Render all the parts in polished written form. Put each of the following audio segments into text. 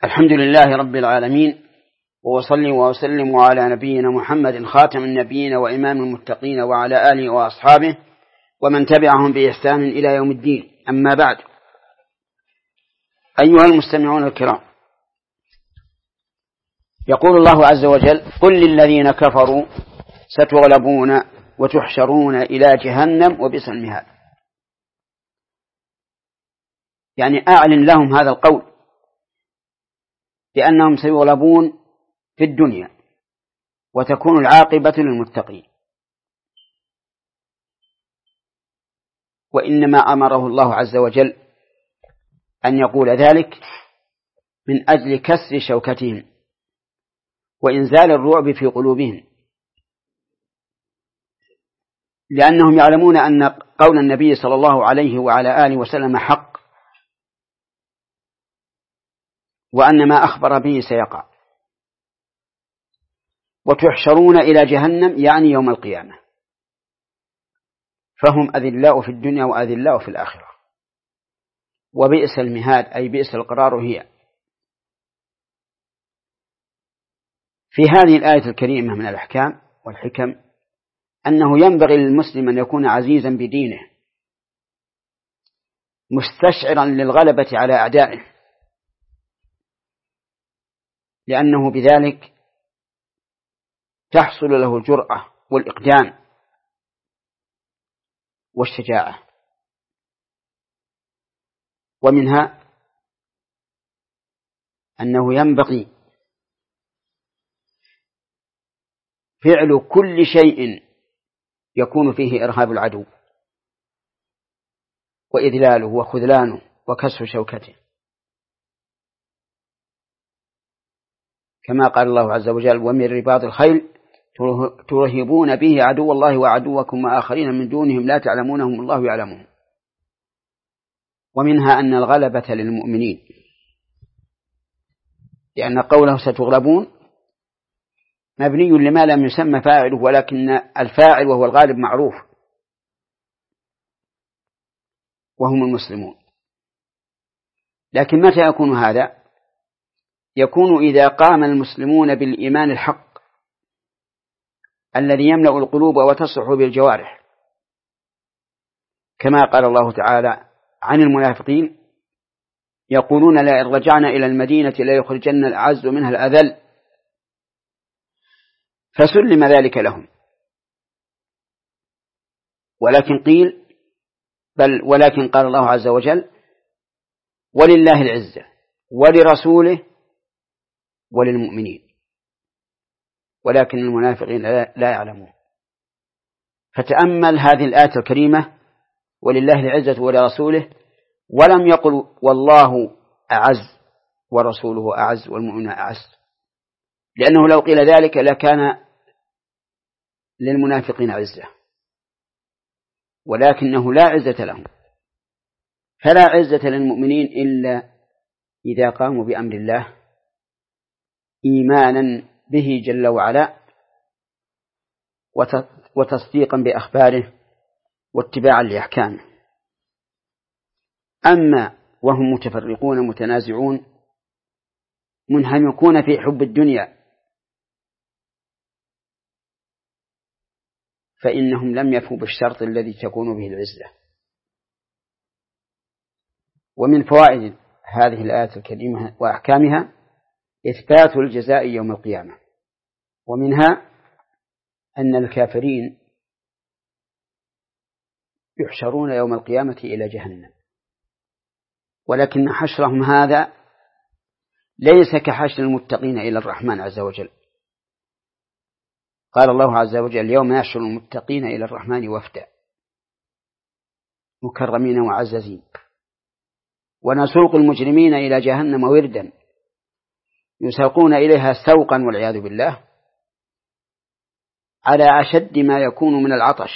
الحمد لله رب العالمين، وأصلي وأسلم على نبينا محمد خاتم النبيين وإمام المتقين وعلى آله وأصحابه ومن تبعهم بإحسان إلى يوم الدين. أما بعد، أيها المستمعون الكرام، يقول الله عز وجل: قل للذين كفروا ستغلبون وتحشرون إلى جهنم وبئس المهاد. يعني أعلن لهم هذا القول بأنهم سيغلبون في الدنيا وتكون العاقبة للمتقين. وإنما أمره الله عز وجل أن يقول ذلك من أجل كسر شوكتهم وإنزال الرعب في قلوبهم، لأنهم يعلمون أن قول النبي صلى الله عليه وعلى آله وسلم حق، وأن ما أخبر به سيقع. وتحشرون إلى جهنم يعني يوم القيامة، فهم أذلاء في الدنيا وأذلاء في الآخرة. وبئس المهاد أي بئس القرار هي. في هذه الآية الكريمة من الأحكام والحكم أنه ينبغي للمسلم أن يكون عزيزا بدينه، مستشعرا للغلبة على أعدائه، لأنه بذلك تحصل له الجرأة والإقدام والشجاعة. ومنها أنه ينبغي فعل كل شيء يكون فيه إرهاب العدو وإذلاله وخذلانه وكسر شوكته، كما قال الله عز وجل: ومن رباط الخيل ترهبون به عدو الله وعدوكم وآخرين من دونهم لا تعلمونهم الله يعلمهم. ومنها أن الغلبة للمؤمنين، لأن قوله ستغلبون مبني لما لم يسمى فاعله، ولكن الفاعل وهو الغالب معروف وهم المسلمون. لكن متى يكون هذا؟ يكون إذا قام المسلمون بالإيمان الحق الذي يملأ القلوب وتصح بالجوارح، كما قال الله تعالى عن المنافقين: يقولون لئن رجعنا إلى المدينة ليخرجن الأعز منها الأذل، فسلم ذلك لهم. ولكن قال الله عز وجل: ولله العزة ولرسوله وللمؤمنين ولكن المنافقين لا يعلمون. فتأمل هذه الآية الكريمة: ولله العزة ولرسوله، ولم يقل والله أعز ورسوله أعز والمؤمنون أعز، لأنه لو قيل ذلك لكان للمنافقين عزة، ولكنه لا عزة لهم. فلا عزة للمؤمنين إلا إذا قاموا بأمر الله إيمانا به جل وعلا وتصديقا بأخباره واتباعا لأحكامه. أما وهم متفرقون متنازعون منهمكون في حب الدنيا، فإنهم لم يفوا بالشرط الذي تكون به العزة. ومن فوائد هذه الآية الكريمة وأحكامها إثبات الجزاء يوم القيامة. ومنها أن الكافرين يحشرون يوم القيامة إلى جهنم، ولكن حشرهم هذا ليس كحشر المتقين إلى الرحمن عز وجل. قال الله عز وجل: يوم يحشر المتقين إلى الرحمن وفدا مكرمين وعززين ونسوق المجرمين إلى جهنم وردا يساقون إليها سوقا والعياذ بالله على أشد ما يكون من العطش،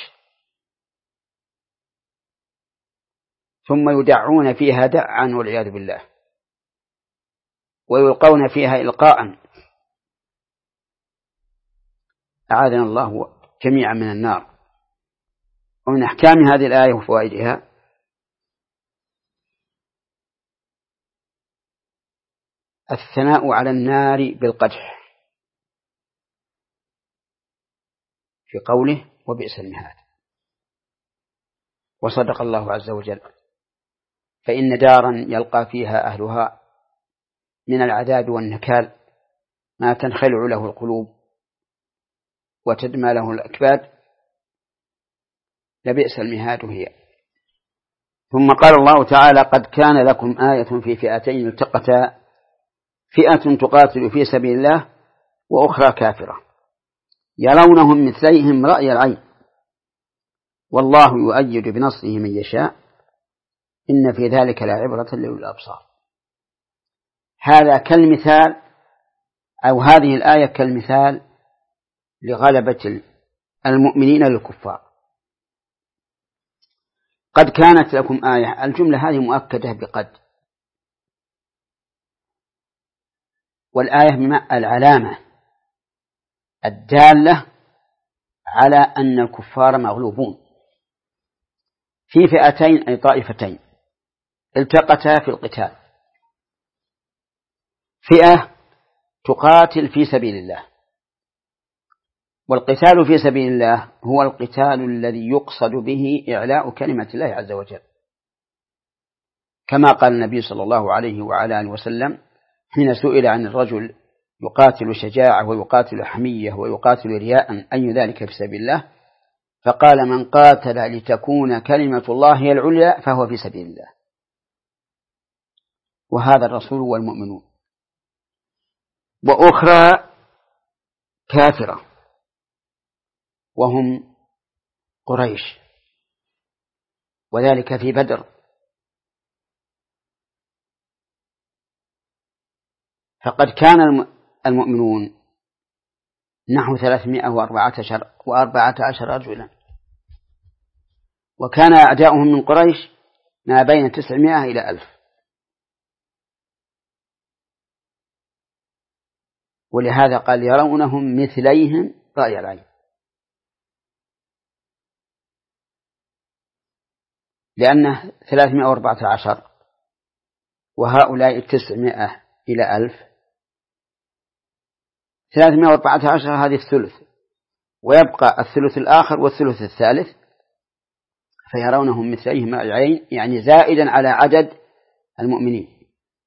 ثم يدعون فيها دعا والعياذ بالله ويلقون فيها إلقاء، أعاذنا الله جميعا من النار. ومن أحكام هذه الآية وفوائدها الثناء على النار بالقدح في قوله وبئس المهاد. وصدق الله عز وجل، فإن دارا يلقى فيها أهلها من العذاب والنكال ما تنخلع له القلوب وتدمى له الأكباد لبئس المهاد هي. ثم قال الله تعالى: قد كان لكم آية في فئتين التقتا، فئة تقاتل في سبيل الله وأخرى كافرة يرونهم مثليهم رأي العين والله يؤيد بنصره من يشاء إن في ذلك لعبرة لأولي الأبصار. هذا كالمثال، أو هذه الآية كالمثال لغلبة المؤمنين للكفار. قد كانت لكم آية، الجملة هذه مؤكدة بقد، والآية العلامة الدالة على أن الكفار مغلوبون في فئتين أي طائفتين التقتا في القتال، فئة تقاتل في سبيل الله، والقتال في سبيل الله هو القتال الذي يقصد به إعلاء كلمة الله عز وجل، كما قال النبي صلى الله عليه وعلى آله وسلم حين سئل عن الرجل يقاتل شجاعة ويقاتل حمية ويقاتل رياء أي ذلك في سبيل الله، فقال: من قاتل لتكون كلمة الله هي العليا فهو في سبيل الله. وهذا الرسول والمؤمنون. وأخرى كافرة وهم قريش، وذلك في بدر، فقد كان المؤمنون نحو 314 رجلا، وكان أعداؤهم من قريش ما بين 900 إلى 1000. ولهذا قال: يرونهم مثليهم رأي العين، لأنه 314 وهؤلاء 900 إلى 1000. 314 هذه الثلث، ويبقى الثلث الآخر والثلث الثالث، فيرونهم مثليهم رأي العين، يعني زائدا على عدد المؤمنين.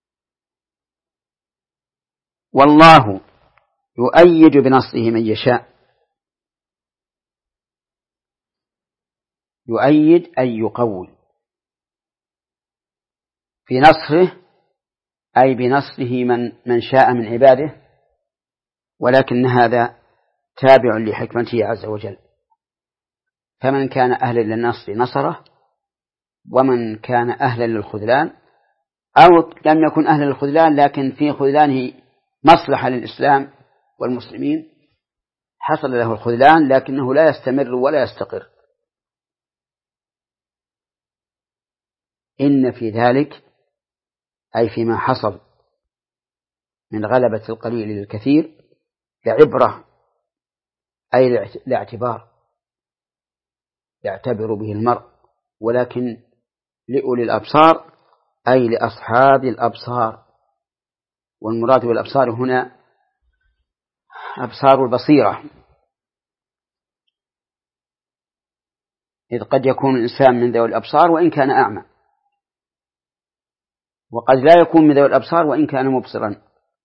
والله يؤيد بنصره من يشاء. يؤيد أي يقوي، في نصره أي بنصره من شاء من عباده، ولكن هذا تابع لحكمته عز وجل، فمن كان أهلا للنصر نصره، ومن كان أهلا للخذلان أو لم يكن أهلا للخذلان لكن في خذلانه مصلحة للإسلام والمسلمين حصل له الخذلان، لكنه لا يستمر ولا يستقر. إن في ذلك أي فيما حصل من غلبة القليل للكثير لعبرة، أي لاعتبار يعتبر به المرء، ولكن لأولي الأبصار أي لأصحاب الأبصار. والمراد بالأبصار هنا أبصار البصيرة، إذ قد يكون الإنسان من ذوي الأبصار وإن كان أعمى، وقد لا يكون من ذوي الأبصار وإن كان مبصرا.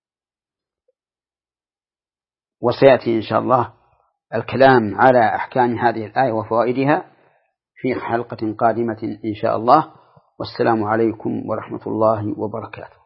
وسيأتي إن شاء الله الكلام على أحكام هذه الآية وفوائدها في حلقة قادمة إن شاء الله. والسلام عليكم ورحمة الله وبركاته.